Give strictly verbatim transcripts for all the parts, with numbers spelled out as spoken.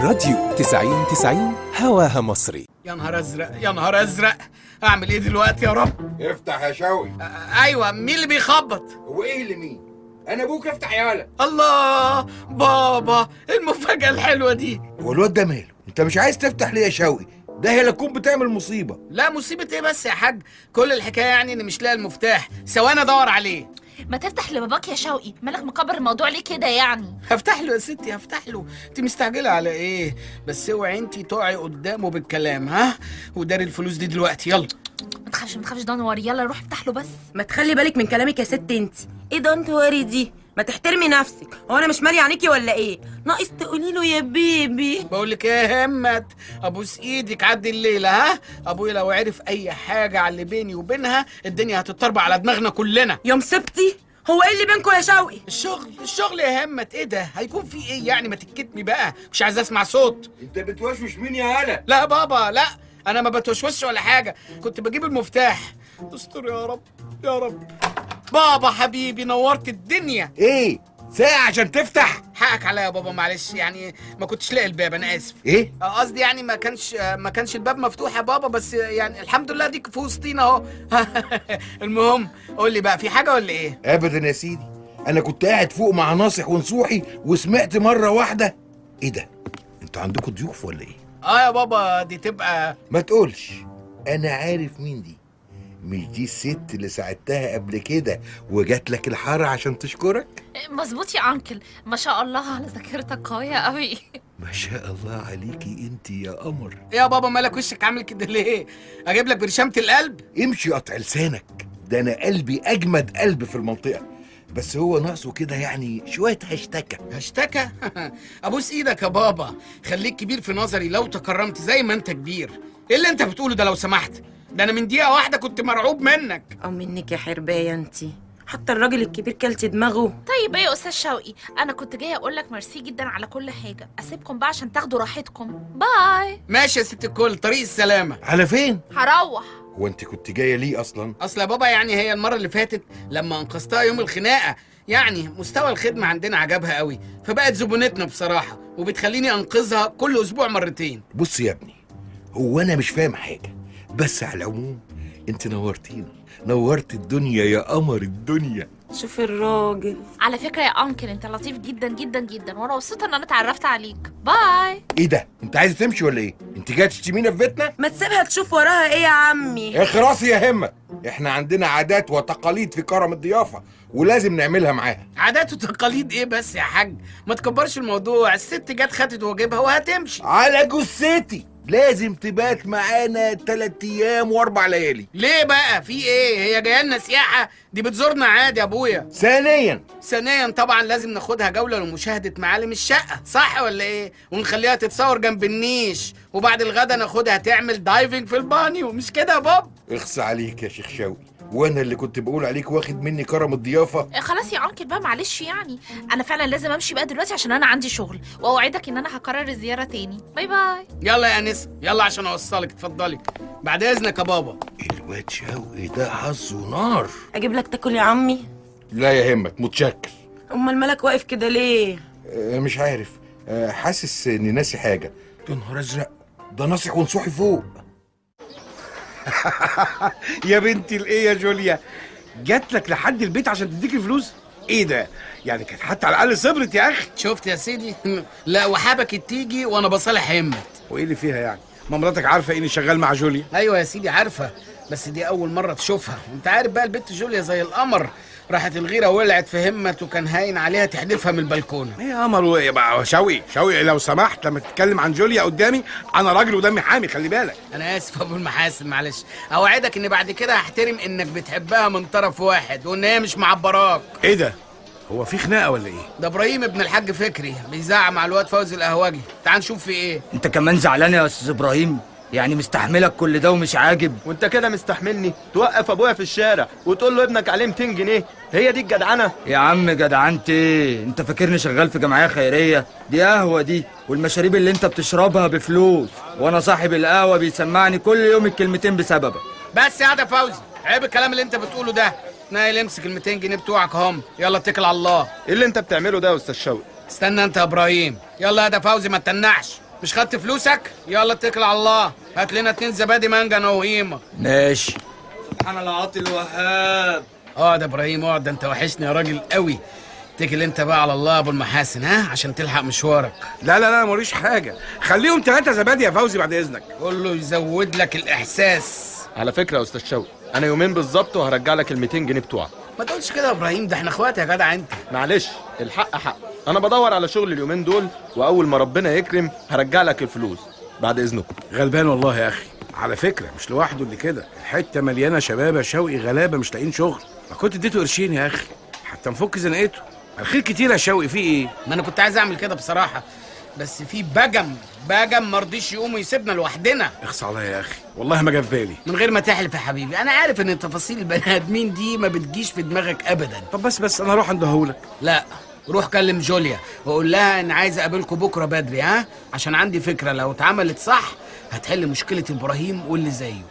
الراديو تسعين تسعين هواها مصري. يا نهار ازرق يا نهار ازرق، اعمل ايه دلوقتي يا رب؟ افتح يا شوقي. ايوه، مين اللي بيخبط؟ هو ايه اللي مين؟ انا ابوك، افتح يا ولد. الله بابا، المفاجأة الحلوة دي. هو الواد ده ماله؟ انت مش عايز تفتح ليه يا شوقي؟ ده هي اللي تكون بتعمل مصيبة. لا مصيبة ايه بس يا حاج، كل الحكاية يعني اني مش لاقي المفتاح، ثواني ادور عليه. ما تفتح لباباك يا شوقي، مالك مكبر الموضوع ليه كده يعني؟ هفتح له يا ستي هفتح له، انت مستعجلة على ايه؟ بس اوعي انت تقعي قدامه بالكلام، ها؟ وداري الفلوس دي دلوقتي، يلا. ما تخافش ما تخافش، ده نور، يلا روح افتح له بس. ما تخلي بالك من كلامك يا ست انت. ايه ده انت واري دي؟ ما تحترمي نفسك، هو انا مش مالي عينيكي ولا ايه؟ ناقص تقولي له يا بيبي. بقول لك ايه يا همت، ابوس ايدك عدي الليله، ها؟ ابويا لو عرف اي حاجه على اللي بيني وبينها الدنيا هتتطربع على دماغنا كلنا. يا مصيبتي، هو ايه اللي بينكم يا شوقي؟ الشغل الشغل يا همت، ايه ده؟ هيكون في ايه يعني؟ ما تتكتمي بقى، مش عايز اسمع صوت. انت بتوشوش مين يا هلا؟ لا بابا لا، انا ما بتوشوش ولا حاجه، كنت بجيب المفتاح. استر يا رب يا رب. بابا حبيبي نورت الدنيا. ايه؟ ساعة عشان تفتح؟ حقك عليا يا بابا، معلش يعني ما كنتش لاقي الباب، انا اسف. ايه؟ قصدي يعني ما كانش ما كانش الباب مفتوح يا بابا، بس يعني الحمد لله ديك في وسطينا اهو. المهم قول لي بقى، في حاجه ولا ايه؟ ابدا يا سيدي، انا كنت قاعد فوق مع ناصح ونصوحي وسمعت مرة واحدة. ايه ده؟ انتوا عندكم ضيوف ولا ايه؟ اه يا بابا، دي تبقى. ما تقولش، انا عارف مين دي. مش دي الست اللي ساعدتها قبل كده وجات لك الحارة عشان تشكرك؟ مظبوط يا انكل، ما شاء الله على ذاكرتك قويه قوي. ما شاء الله عليكي انت يا قمر. ايه يا بابا مالك وشك عامل كده ليه؟ اجيب لك برشامه القلب؟ امشي قطع لسانك، ده انا قلبي اجمد قلب في المنطقة، بس هو ناقصه كده يعني شوية هشتكة. هشتكى؟ ابوس ايدك يا بابا، خليك كبير في نظري لو تكرمت زي ما انت كبير. ايه اللي انت بتقوله ده لو سمحت؟ ده انا من دقيقه واحده كنت مرعوب منك. او منك يا حربايه انت، حتى الراجل الكبير كلتي دماغه. طيب ايه يا استاذ شوقي، انا كنت جايه اقول لك ميرسي جدا على كل حاجه، اسيبكم بقى عشان تاخدوا راحتكم. باي. ماشي يا ست الكل، طريق السلامه. على فين؟ هروح. هو انت كنت جايه ليه اصلا؟ اصل يا بابا يعني هي المره اللي فاتت لما انقذتها يوم الخناقه، يعني مستوى الخدمه عندنا عجبها قوي، فبقت زبونتنا بصراحه، وبتخليني انقذها كل اسبوع مرتين. بص يا ابني، هو انا مش فاهم حاجه، بس على العموم انت نورتينا، نورت الدنيا يا قمر الدنيا. شوف الراجل. على فكره يا انكل انت لطيف جدا جدا جدا، وانا مبسوطه ان انا اتعرفت عليك. باي. ايه ده؟ انت عايزه تمشي ولا ايه؟ انت جايه تشتمينا في بيتنا؟ ما تسيبها تشوف وراها ايه يا عمي. اخرسي يا همة، احنا عندنا عادات وتقاليد في كرم الضيافه ولازم نعملها معاها. عادات وتقاليد ايه بس يا حاج؟ ما تكبرش الموضوع، الست جت خدت واجبها وهتمشي. على جثتي لازم تبات معانا تلات ايام واربع ليالي. ليه بقى؟ في ايه؟ هي جايه لنا سياحه؟ دي بتزورنا عادي يا ابويا. ثانيا ثانيا طبعا لازم ناخدها جوله لمشاهده معالم الشقه، صح ولا ايه؟ ونخليها تتصور جنب النيش، وبعد الغدا ناخدها تعمل دايفنج في البانيو، مش كده يا باب؟ اخص عليك يا شيخ شوقي، وانا اللي كنت بقول عليك واخد مني كرم الضيافه. خلاص يا انكل بقى معلش، يعني انا فعلا لازم امشي بقى دلوقتي عشان انا عندي شغل، واوعدك ان انا هكرر الزياره تاني. باي باي. يلا يا انسه، يلا عشان اوصلك، اتفضلي. بعد اذنك يا بابا. الواد شوقي ده حظه نار. اجيب لك تاكل يا عمي؟ لا يا همت، متشكر. امال مالك واقف كده ليه؟ أه مش عارف، أه حاسس اني ناسي حاجه. يا نهار ازرق، ده ناصح ونصوحي فوق. يا بنتي الايه يا جوليا، جات لك لحد البيت عشان تديك الفلوس؟ ايه ده؟ يعني كانت حتى على الاقل صبرت يا اخي. شفت يا سيدي؟ لا وحبكت تيجي وانا بصالح همت. وايه اللي فيها يعني؟ ما مراتك عارفه اني شغال مع جوليا؟ ايوه يا سيدي عارفه، بس دي اول مره تشوفها، وانت عارف بقى البت جوليا زي القمر، راحت الغيره ولعت في همت وكان هاين عليها تحدفها من البلكونه. ايه يا قمر يا شوقي؟ شوقي لو سمحت لما تتكلم عن جوليا قدامي، انا راجل ودمي حامي، خلي بالك. انا اسف ابو المحاسن، معلش. اوعدك ان بعد كده هحترم انك بتحبها من طرف واحد وان هي مش معبراك. ايه ده؟ هو في خناقه ولا ايه؟ ده ابراهيم ابن الحاج فكري بيزعق مع الواد فوزي القهوجي، تعال نشوف في ايه. انت كمان زعلان يا استاذ ابراهيم؟ يعني مستحملك كل ده ومش عاجب؟ وانت كده مستحملني توقف ابويا في الشارع وتقول له ابنك عليه ميتين جنيه؟ هي دي الجدعنه؟ يا عم جدعنت ايه؟ انت فاكرني شغال في جمعيه خيريه؟ دي قهوه دي، والمشاريب اللي انت بتشربها بفلوس، وانا صاحب القهوه بيسمعني كل يوم الكلمتين بسببك. بس يا ده فوزي، عيب الكلام اللي انت بتقوله ده. نايل امسك ال ميتين جنيه بتوعك هم، يلا اتكل على الله. ايه اللي انت بتعمله ده يا استاذ شوقي؟ استنى انت يا ابراهيم، يلا يا ده فوزي ما تتنعش. مش خدت فلوسك؟ يلا اتكل على الله، هات لنا اتنين زبادي مانجا انا وهيمه. ماشي. سبحان العاطي الوهاب. اقعد يا ابراهيم اقعد، ده انت وحشني يا راجل قوي. اتكل انت بقى على الله ابو المحاسن، ها، عشان تلحق مشوارك. لا لا لا موريش حاجه، خليهم ثلاثه زبادي يا فوزي بعد اذنك. قول له يزود لك الاحساس. على فكره يا استاذ شوقي، انا يومين بالظبط وهرجع لك ال ميتين جنيه بتوعك. ما تقولش كده يا ابراهيم، ده احنا اخوات يا جدع انت. معلش الحق حق، انا بدور على شغل اليومين دول، واول ما ربنا يكرم هرجع لك الفلوس بعد اذنكم. غلبان والله يا اخي، على فكره مش لوحده اللي كده، الحته مليانه شباب يا شوقي غلابه مش لاقيين شغل. ما كنت اديته قرشين يا اخي حتى نفك زنقته. الخير كتير يا شوقي، في ايه؟ ما انا كنت عايز اعمل كده بصراحه، بس في بجم بجم ما رضيش يقوم ويسيبنا لوحدنا. اخص عليا يا اخي، والله ما جه في بالي. من غير ما تحلف يا حبيبي، انا عارف ان تفاصيل البني ادمين دي ما بتجيش في دماغك ابدا. طب بس بس انا اروح اندهولك. لا، روح كلم جوليا وقول لها ان عايز اقابلكم بكره بدري، ها، عشان عندي فكره لو اتعملت صح هتحل مشكله ابراهيم واللي زيه.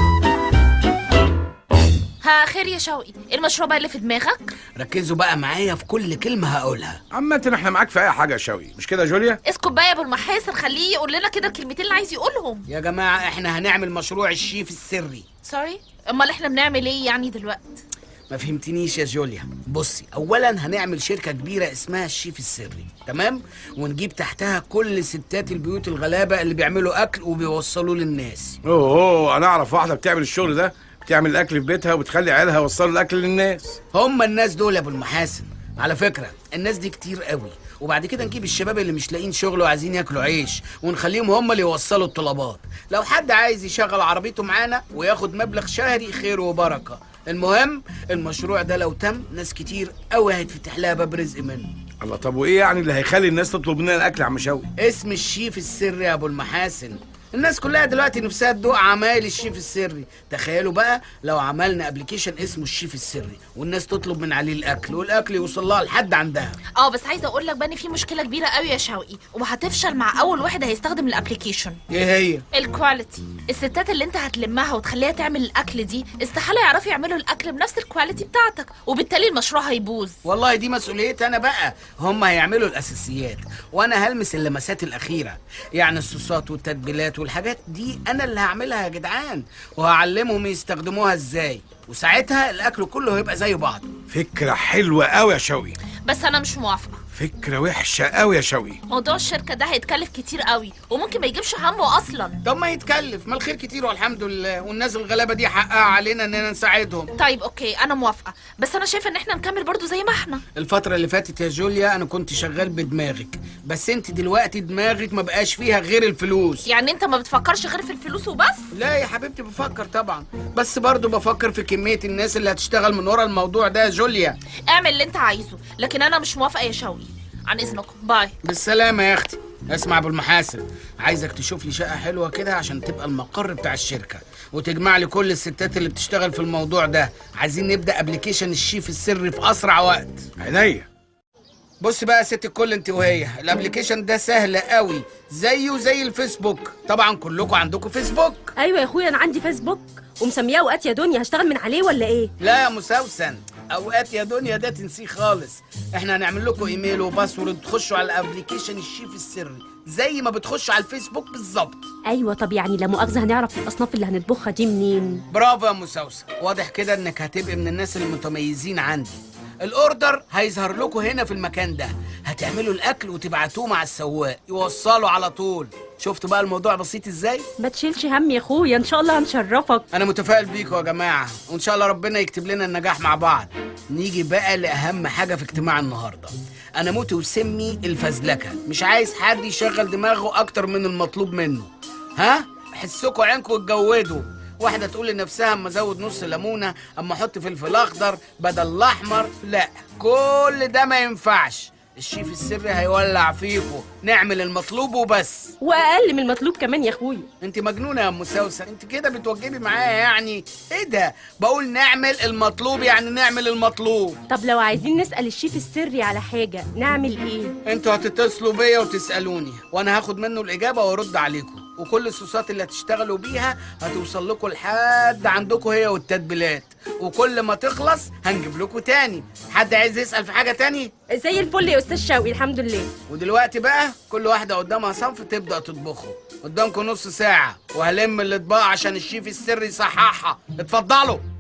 ها خير يا شوقي، ايه المشروع بقى اللي في دماغك؟ ركزوا بقى معايا في كل كلمه هقولها. عامة احنا معاك في اي حاجه يا شوقي، مش كده يا جوليا؟ اسكت بقى يا ابو المحاسن، خليه يقول لنا كده الكلمتين اللي عايز يقولهم. يا جماعه احنا هنعمل مشروع الشيف السري. سوري، امال احنا بنعمل ايه يعني دلوقتي؟ ما فهمتنيش يا جوليا. بصي، اولا هنعمل شركه كبيره اسمها الشيف السري، تمام، ونجيب تحتها كل ستات البيوت الغلابه اللي بيعملوا اكل وبيوصلوه للناس. اوه اوه، انا اعرف واحده بتعمل الشغل ده، بتعمل الاكل في بيتها وبتخلي عيالها يوصلوا الاكل للناس. هم الناس دول يا ابو المحاسن. على فكره الناس دي كتير قوي، وبعد كده نجيب الشباب اللي مش لاقيين شغل وعايزين ياكلوا عيش ونخليهم هم اللي يوصلوا الطلبات. لو حد عايز يشغل عربيته معانا وياخد مبلغ شهري خير وبركه. المهم المشروع ده لو تم ناس كتير قوي هيتفتح لها باب رزق منه. الله، طب وايه يعني اللي هيخلي الناس تطلب مننا الاكل يا عم شوقي؟ اسم الشيف السري يا ابو المحاسن. الناس كلها دلوقتي نفسها تدوق عمايل الشيف السري. تخيلوا بقى لو عملنا ابلكيشن اسمه الشيف السري والناس تطلب من عليه الاكل والاكل يوصل لها لحد عندها. اه بس عايزه اقول لك بقى ان في مشكله كبيره قوي يا شوقي، وهتفشل مع اول واحد هيستخدم الابلكيشن. ايه هي؟ الكواليتي. الستات اللي انت هتلمها وتخليها تعمل الاكل دي استحاله يعرفوا يعملوا الاكل بنفس الكواليتي بتاعتك، وبالتالي المشروع هيبوظ. والله دي مسؤوليتي انا بقى. هم هيعملوا الاساسيات وانا هلمس اللمسات الاخيره، يعني الصوصات والتتبيلات والحاجات دي انا اللي هعملها يا جدعان، وهعلمهم يستخدموها ازاي، وساعتها الاكل كله هيبقى زي بعضه. فكره حلوه قوي يا شوقي. بس انا مش موافقه. فكره وحشه قوي يا شوقي. موضوع الشركه ده هيتكلف كتير قوي وممكن ما يجيبش همه اصلا. طب ما يتكلف، ما الخير كتير والحمد لله، والناس الغلابه دي حقها علينا اننا نساعدهم. طيب اوكي انا موافقه، بس انا شايفه ان احنا نكمل برضو زي ما احنا. الفتره اللي فاتت يا جوليا انا كنت شغال بدماغك، بس انت دلوقتي دماغك ما بقاش فيها غير الفلوس. يعني انت ما بتفكرش غير في الفلوس وبس؟ لا يا حبيبتي بفكر طبعا، بس برضو بفكر في كميه الناس اللي هتشتغل من ورا الموضوع ده يا جوليا. اعمل اللي انت عايزه، لكن انا مش موافقه يا شوقي. عن اذنكم، باي. بالسلامه يا اختي. اسمع ابو المحاسن، عايزك تشوف لي شقه حلوه كده عشان تبقى المقر بتاع الشركه، وتجمع لي كل الستات اللي بتشتغل في الموضوع ده. عايزين نبدا ابلكيشن الشيف السري في اسرع وقت. عينيا. بص بقى يا ست الكل انت وهي، الابلكيشن ده سهل قوي زيه زي الفيسبوك. طبعا كلكم عندكم فيسبوك. ايوه يا اخويا انا عندي فيسبوك ومسمياه اوقات يا دنيا، هشتغل من عليه ولا ايه؟ لا يا مسوسن، اوقات يا دنيا ده تنسيه خالص. احنا هنعمل لكم ايميل وباسورد تخشوا على الابلكيشن الشيف السري زي ما بتخشوا على الفيسبوك بالظبط. ايوه، طب يعني لا مؤاخذه هنعرف الاصناف اللي هنطبخها دي منين؟ برافو يا مسوسن، واضح كده انك هتبقى من الناس المتميزين عندي. الاوردر هيظهر لكم هنا في المكان ده، هتعملوا الاكل وتبعتوه مع السواق يوصله على طول. شفتوا بقى الموضوع بسيط ازاي؟ ما تشيلش هم يا اخويا، ان شاء الله هنشرفك. انا متفائل بيكم يا جماعه، وان شاء الله ربنا يكتب لنا النجاح مع بعض. نيجي بقى لاهم حاجه في اجتماع النهارده. انا موتي وسمي الفزلكه، مش عايز حد يشغل دماغه اكتر من المطلوب منه. ها، حسكوا عينكم اتجودوا. واحده تقول لنفسها اما ازود نص ليمونه، اما احط فلفل اخضر بدل الاحمر. لا، كل ده ما ينفعش. الشيف السري هيولع فيكم. نعمل المطلوب وبس، واقل من المطلوب كمان يا اخويا. انت مجنونه يا ام سوسن، انت كده بتوجبي معايا يعني. ايه ده؟ بقول نعمل المطلوب يعني نعمل المطلوب. طب لو عايزين نسال الشيف السري على حاجه نعمل ايه؟ انتوا هتتصلوا بيا وتسالوني وانا هاخد منه الاجابه وارد عليكم. وكل الصوصات اللي هتشتغلوا بيها هتوصل لكم لحد عندكم هي والتتبيلات، وكل ما تخلص هنجيب لكم تاني. حد عايز يسأل في حاجة تاني؟ زي الفل يا استاذ شوقي، الحمد لله. ودلوقتي بقى كل واحدة قدامها صنف تبدأ تطبخه. قدامكم نص ساعة وهلم الأطباق عشان الشيف السري يصححها. اتفضلوا.